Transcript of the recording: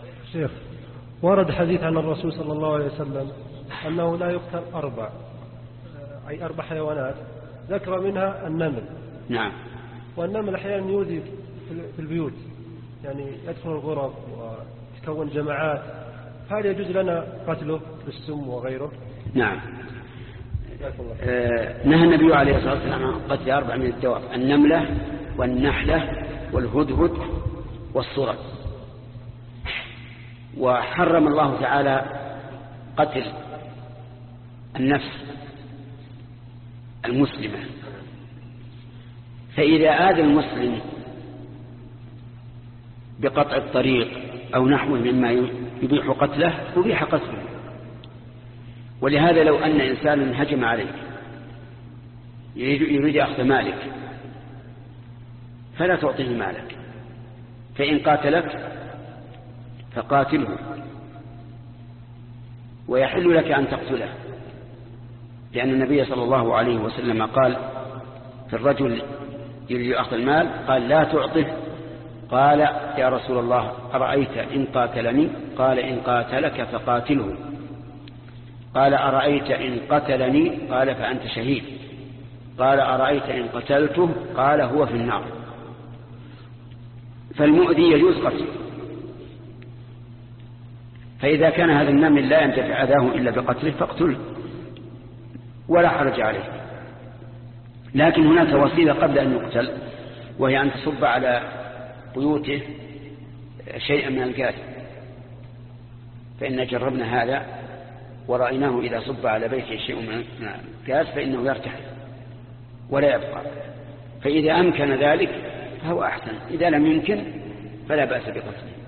شيخ، ورد حديث عن الرسول صلى الله عليه وسلم أنه لا يقتل أي 4 حيوانات، ذكر منها النمل. نعم. والنمل أحيانا يؤذي في البيوت، يعني يدخل الغرف ويتكون جماعات، هل يجوز لنا قتله بالسم وغيره؟ نعم. نهى النبي عليه الصلاة والسلام عن قتل 4 من الدواب: النملة والنحلة والهدهد والصرد. وحرم الله تعالى قتل النفس المسلمة، فإذا آذى المسلم بقطع الطريق أو نحوه مما يبيح قتله أبيح قتله. ولهذا لو أن إنسانا هجم عليك يريد أخذ مالك فلا تعطيه مالك، فإن قاتلك فقاتله، ويحل لك أن تقتله، لأن النبي صلى الله عليه وسلم قال في الرجل يريد أخذ المال قال: لا تعطه. قال: يا رسول الله أرأيت إن قاتلني؟ قال: إن قاتلك فقاتله. قال: أرأيت إن قتلني؟ قال: فأنت شهيد. قال: أرأيت إن قتلته؟ قال: هو في النار. فالمؤذي يجوز قتله. فإذا كان هذا النمل لا ينتفع أذاه إلا بقتله فاقتله ولا حرج عليه. لكن هناك وسيلة قبل أن يقتل، وهي أن تصب على بيوته شيئا من الغاز، فإن جربنا هذا ورأيناه إذا صب على بيته شيء من الغاز فإنه يرتحل ولا يبقى. فإذا أمكن ذلك فهو أحسن، إذا لم يمكن فلا بأس بقتله.